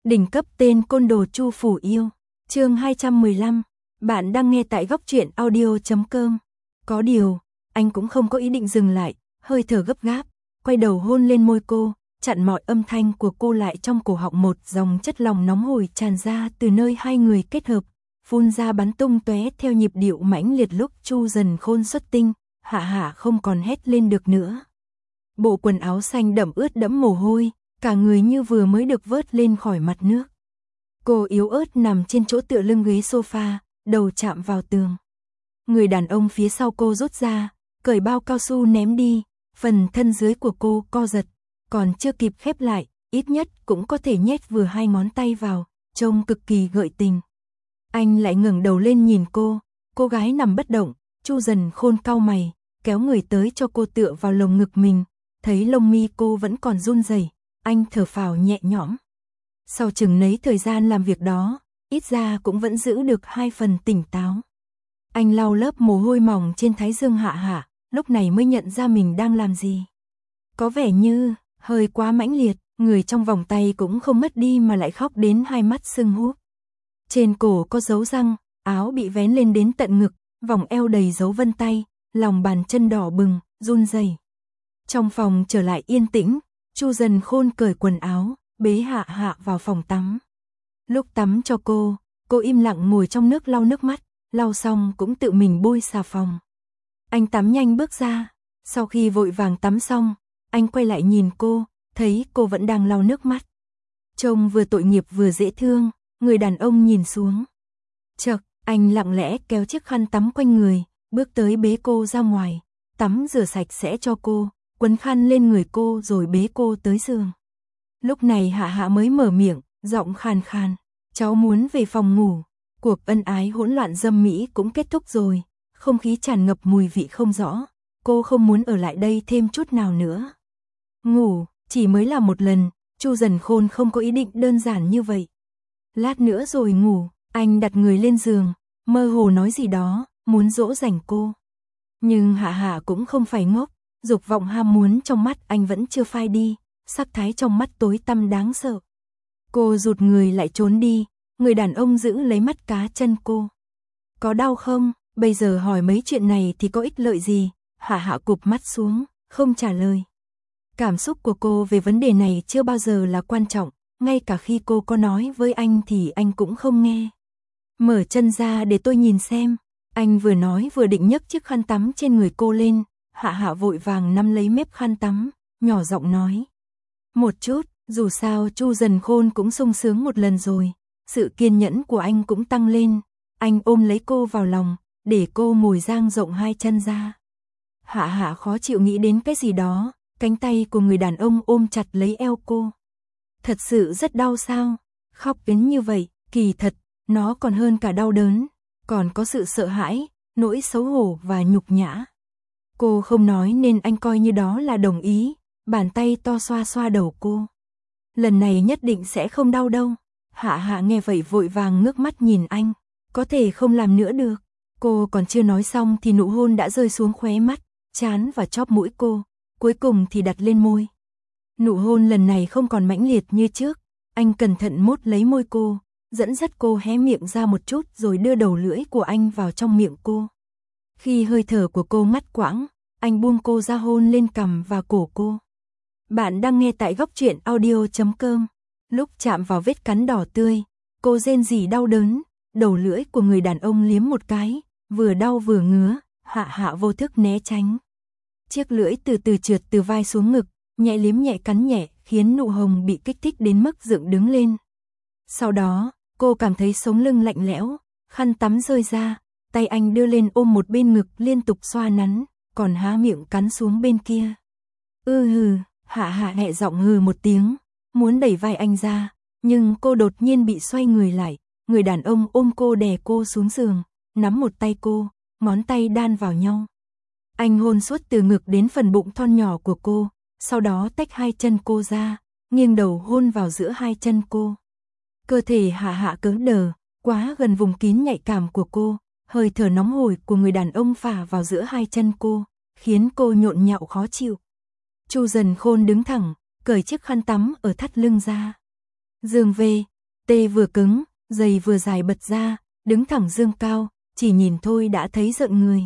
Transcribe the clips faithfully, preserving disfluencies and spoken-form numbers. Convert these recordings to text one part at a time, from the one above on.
Đỉnh cấp tên côn đồ Chu Phủ Yêu. Chương hai trăm mười lăm. Bạn đang nghe tại góc truyện audio chấm com. Có điều, anh cũng không có ý định dừng lại, hơi thở gấp gáp, quay đầu hôn lên môi cô, chặn mọi âm thanh của cô lại trong cổ họng, một dòng chất lỏng nóng hổi tràn ra từ nơi hai người kết hợp, phun ra bắn tung tóe theo nhịp điệu mãnh liệt lúc Chu Dần Khôn xuất tinh. Hạ Hạ không còn hét lên được nữa. Bộ quần áo xanh đậm ướt đẫm mồ hôi, cả người như vừa mới được vớt lên khỏi mặt nước. Cô yếu ớt nằm trên chỗ tựa lưng ghế sofa, đầu chạm vào tường. Người đàn ông phía sau cô rút ra, cởi bao cao su ném đi, phần thân dưới của cô co giật, còn chưa kịp khép lại, ít nhất cũng có thể nhét vừa hai ngón tay vào, trông cực kỳ gợi tình. Anh lại ngẩng đầu lên nhìn cô, cô gái nằm bất động, Chu Dần Khôn cau mày, kéo người tới cho cô tựa vào lồng ngực mình, thấy lông mi cô vẫn còn run rẩy, anh thở phào nhẹ nhõm. Sau chừng nấy thời gian làm việc đó, ít ra cũng vẫn giữ được hai phần tỉnh táo. Anh lau lớp mồ hôi mỏng trên thái dương Hạ Hạ, lúc này mới nhận ra mình đang làm gì. Có vẻ như hơi quá mãnh liệt, người trong vòng tay cũng không mất đi mà lại khóc đến hai mắt sưng húp. Trên cổ có dấu răng, áo bị vén lên đến tận ngực, vòng eo đầy dấu vân tay, lòng bàn chân đỏ bừng, run rẩy. Trong phòng trở lại yên tĩnh, Chu Dần Khôn cởi quần áo, bế Hạ Hạ vào phòng tắm. Lúc tắm cho cô, cô im lặng ngồi trong nước lau nước mắt, lau xong cũng tự mình bôi xà phòng. Anh tắm nhanh bước ra, sau khi vội vàng tắm xong, anh quay lại nhìn cô, thấy cô vẫn đang lau nước mắt. Trông vừa tội nghiệp vừa dễ thương, người đàn ông nhìn xuống. Chợt, anh lặng lẽ kéo chiếc khăn tắm quanh người, bước tới bế cô ra ngoài, tắm rửa sạch sẽ cho cô, quấn khăn lên người cô rồi bế cô tới giường. Lúc này Hạ Hạ mới mở miệng, giọng khàn khàn, cháu muốn về phòng ngủ. Cuộc ân ái hỗn loạn dâm mỹ cũng kết thúc rồi, không khí tràn ngập mùi vị không rõ, cô không muốn ở lại đây thêm chút nào nữa. Ngủ, chỉ mới là một lần, Chu Dần Khôn không có ý định đơn giản như vậy. Lát nữa rồi ngủ, anh đặt người lên giường, mơ hồ nói gì đó, muốn dỗ dành cô. Nhưng Hạ Hạ cũng không phải ngốc, dục vọng ham muốn trong mắt anh vẫn chưa phai đi, sắc thái trong mắt tối tăm đáng sợ. Cô rụt người lại trốn đi, người đàn ông giữ lấy mắt cá chân cô. Có đau không? Bây giờ hỏi mấy chuyện này thì có ích lợi gì? Hạ Hạ cụp mắt xuống, không trả lời. Cảm xúc của cô về vấn đề này chưa bao giờ là quan trọng, ngay cả khi cô có nói với anh thì anh cũng không nghe. Mở chân ra để tôi nhìn xem. Anh vừa nói vừa định nhấc chiếc khăn tắm trên người cô lên, Hạ Hạ vội vàng nắm lấy mép khăn tắm, nhỏ giọng nói. Một chút, dù sao Chu Dần Khôn cũng sung sướng một lần rồi, sự kiên nhẫn của anh cũng tăng lên, anh ôm lấy cô vào lòng, để cô ngồi dang rộng hai chân ra. Hạ Hạ khó chịu nghĩ đến cái gì đó, cánh tay của người đàn ông ôm chặt lấy eo cô. Thật sự rất đau sao? Khóc đến như vậy, kỳ thật, nó còn hơn cả đau đớn, còn có sự sợ hãi, nỗi xấu hổ và nhục nhã. Cô không nói nên anh coi như đó là đồng ý, bàn tay to xoa xoa đầu cô. Lần này nhất định sẽ không đau đâu. Hạ Hạ nghe vậy vội vàng ngước mắt nhìn anh, có thể không làm nữa được. Cô còn chưa nói xong thì nụ hôn đã rơi xuống khóe mắt, trán và chóp mũi cô, cuối cùng thì đặt lên môi. Nụ hôn lần này không còn mãnh liệt như trước, anh cẩn thận mốt lấy môi cô, dẫn dắt cô hé miệng ra một chút rồi đưa đầu lưỡi của anh vào trong miệng cô. Khi hơi thở của cô ngắt quãng, anh buông cô ra hôn lên cằm và cổ cô. Bạn đang nghe tại góc truyện audio chấm com. Lúc chạm vào vết cắn đỏ tươi, cô rên rỉ đau đớn, đầu lưỡi của người đàn ông liếm một cái, vừa đau vừa ngứa, Hạ Hạ vô thức né tránh. Chiếc lưỡi từ từ trượt từ vai xuống ngực, nhẹ liếm nhẹ cắn nhẹ, khiến nụ hồng bị kích thích đến mức dựng đứng lên. Sau đó, cô cảm thấy sống lưng lạnh lẽo, khăn tắm rơi ra, tay anh đưa lên ôm một bên ngực liên tục xoa nắn, còn há miệng cắn xuống bên kia. Ư hừ, Hạ Hạ nhẹ giọng hừ một tiếng, muốn đẩy vai anh ra, nhưng cô đột nhiên bị xoay người lại, người đàn ông ôm cô đè cô xuống giường, nắm một tay cô, ngón tay đan vào nhau. Anh hôn suốt từ ngực đến phần bụng thon nhỏ của cô, sau đó tách hai chân cô ra, nghiêng đầu hôn vào giữa hai chân cô. Cơ thể Hạ Hạ cứng đờ, quá gần vùng kín nhạy cảm của cô, hơi thở nóng hổi của người đàn ông phả vào giữa hai chân cô, khiến cô nhộn nhạo khó chịu. Chu Dần Khôn đứng thẳng, cởi chiếc khăn tắm ở thắt lưng ra. Giường về, tê vừa cứng, giày vừa dài bật ra, đứng thẳng dương cao, chỉ nhìn thôi đã thấy giận người.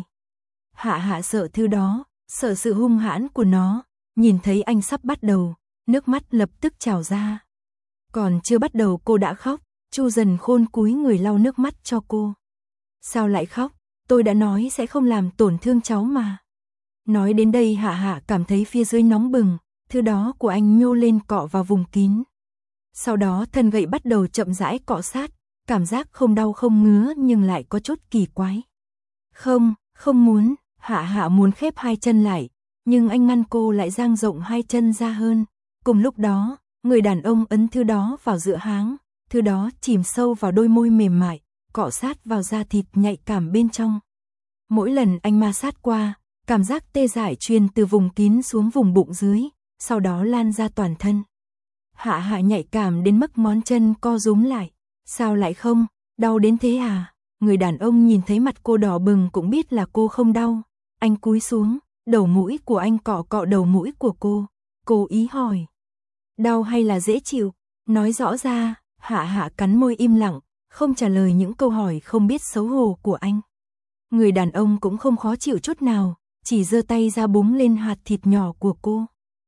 Hạ Hạ sợ thứ đó, sợ sự hung hãn của nó, nhìn thấy anh sắp bắt đầu, nước mắt lập tức trào ra. Còn chưa bắt đầu cô đã khóc, Chu Dần Khôn cúi người lau nước mắt cho cô. Sao lại khóc? Tôi đã nói sẽ không làm tổn thương cháu mà. Nói đến đây Hạ Hạ cảm thấy phía dưới nóng bừng, thứ đó của anh nhô lên cọ vào vùng kín. Sau đó thân gậy bắt đầu chậm rãi cọ sát, cảm giác không đau không ngứa nhưng lại có chút kỳ quái. Không, không muốn, Hạ Hạ muốn khép hai chân lại, nhưng anh ngăn cô lại dang rộng hai chân ra hơn. Cùng lúc đó, người đàn ông ấn thứ đó vào giữa háng, thứ đó chìm sâu vào đôi môi mềm mại, cọ sát vào da thịt nhạy cảm bên trong. Mỗi lần anh ma sát qua, cảm giác tê dại truyền từ vùng kín xuống vùng bụng dưới, sau đó lan ra toàn thân. Hạ Hạ nhạy cảm đến mức ngón chân co rúm lại. Sao lại không, đau đến thế à? Người đàn ông nhìn thấy mặt cô đỏ bừng cũng biết là cô không đau. Anh cúi xuống, đầu mũi của anh cọ cọ đầu mũi của cô. Cô ý hỏi. Đau hay là dễ chịu? Nói rõ ra. Hạ Hạ cắn môi im lặng, không trả lời những câu hỏi không biết xấu hổ của anh. Người đàn ông cũng không khó chịu chút nào, chỉ giơ tay ra búng lên hạt thịt nhỏ của cô.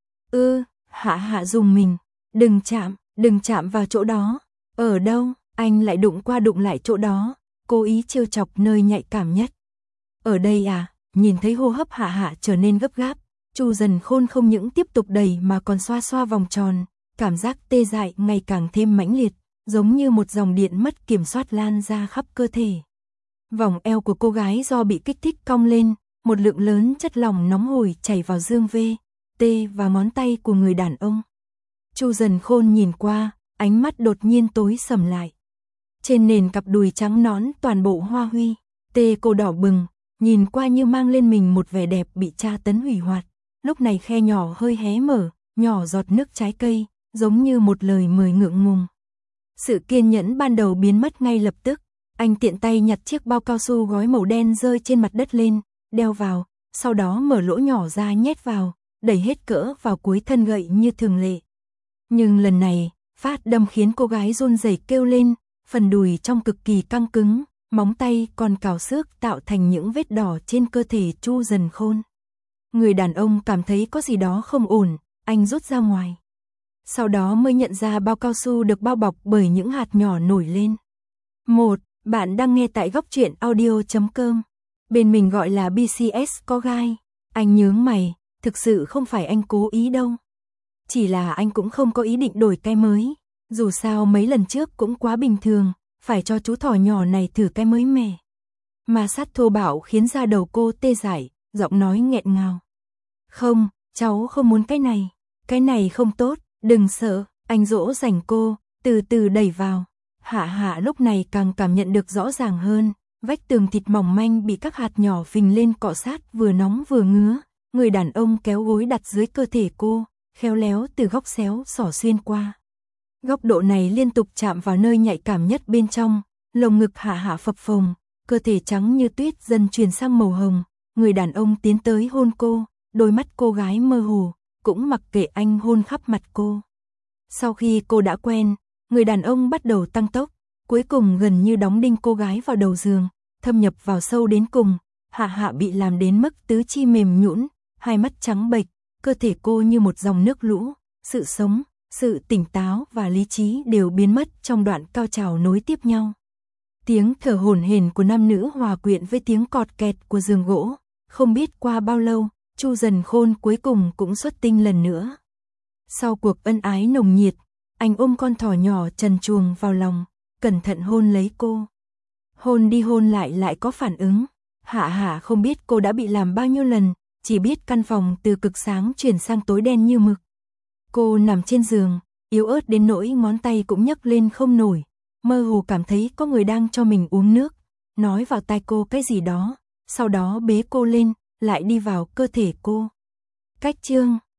Ư, Hạ Hạ dùng mình. Đừng chạm, đừng chạm vào chỗ đó. Ở đâu? Anh lại đụng qua đụng lại chỗ đó, cố ý trêu chọc nơi nhạy cảm nhất. Ở đây à? Nhìn thấy hô hấp Hạ Hạ trở nên gấp gáp, Chu Dần Khôn không những tiếp tục đẩy mà còn xoa xoa vòng tròn, cảm giác tê dại ngày càng thêm mãnh liệt, giống như một dòng điện mất kiểm soát lan ra khắp cơ thể. Vòng eo của cô gái do bị kích thích cong lên, một lượng lớn chất lỏng nóng hổi chảy vào dương vê, tê và ngón tay của người đàn ông. Chu Dần Khôn nhìn qua, ánh mắt đột nhiên tối sầm lại. Trên nền cặp đùi trắng nõn toàn bộ hoa huy, tê cô đỏ bừng, nhìn qua như mang lên mình một vẻ đẹp bị tra tấn hủy hoại. Lúc này khe nhỏ hơi hé mở, nhỏ giọt nước trái cây, giống như một lời mời ngượng ngùng. Sự kiên nhẫn ban đầu biến mất ngay lập tức, anh tiện tay nhặt chiếc bao cao su gói màu đen rơi trên mặt đất lên, đeo vào, sau đó mở lỗ nhỏ ra nhét vào, đẩy hết cỡ vào cuối thân gậy như thường lệ. Nhưng lần này, phát đâm khiến cô gái run rẩy kêu lên, phần đùi trong cực kỳ căng cứng, móng tay còn cào xước tạo thành những vết đỏ trên cơ thể Chu Dần Khôn. Người đàn ông cảm thấy có gì đó không ổn, anh rút ra ngoài. Sau đó mới nhận ra bao cao su được bao bọc bởi những hạt nhỏ nổi lên. một. Bạn đang nghe tại góc truyện audio chấm com. Bên mình gọi là bê xê ét có gai. Anh nhướng mày, thực sự không phải anh cố ý đâu. Chỉ là anh cũng không có ý định đổi cái mới. Dù sao mấy lần trước cũng quá bình thường, phải cho chú thỏ nhỏ này thử cái mới mẻ. Ma sát thô bạo khiến da đầu cô tê dại, giọng nói nghẹn ngào. Không, cháu không muốn cái này. Cái này không tốt, đừng sợ. Anh dỗ dành cô, từ từ đẩy vào. Hạ Hạ lúc này càng cảm nhận được rõ ràng hơn. Vách tường thịt mỏng manh bị các hạt nhỏ phình lên cọ sát vừa nóng vừa ngứa. Người đàn ông kéo gối đặt dưới cơ thể cô, khéo léo từ góc xéo xỏ xuyên qua. Góc độ này liên tục chạm vào nơi nhạy cảm nhất bên trong, lồng ngực Hạ Hạ phập phồng, cơ thể trắng như tuyết dần chuyển sang màu hồng. Người đàn ông tiến tới hôn cô, đôi mắt cô gái mơ hồ, cũng mặc kệ anh hôn khắp mặt cô. Sau khi cô đã quen, người đàn ông bắt đầu tăng tốc, cuối cùng gần như đóng đinh cô gái vào đầu giường, thâm nhập vào sâu đến cùng. Hạ Hạ bị làm đến mức tứ chi mềm nhũn, hai mắt trắng bệch, cơ thể cô như một dòng nước lũ, sự sống, sự tỉnh táo và lý trí đều biến mất trong đoạn cao trào nối tiếp nhau. Tiếng thở hổn hển của nam nữ hòa quyện với tiếng cọt kẹt của giường gỗ, không biết qua bao lâu, Chu Dần Khôn cuối cùng cũng xuất tinh lần nữa. Sau cuộc ân ái nồng nhiệt, anh ôm con thỏ nhỏ trần truồng vào lòng, cẩn thận hôn lấy cô. Hôn đi hôn lại lại có phản ứng. Hạ Hạ không biết cô đã bị làm bao nhiêu lần, chỉ biết căn phòng từ cực sáng chuyển sang tối đen như mực. Cô nằm trên giường, yếu ớt đến nỗi ngón tay cũng nhấc lên không nổi, mơ hồ cảm thấy có người đang cho mình uống nước, nói vào tai cô cái gì đó, sau đó bế cô lên, lại đi vào cơ thể cô. Cách chương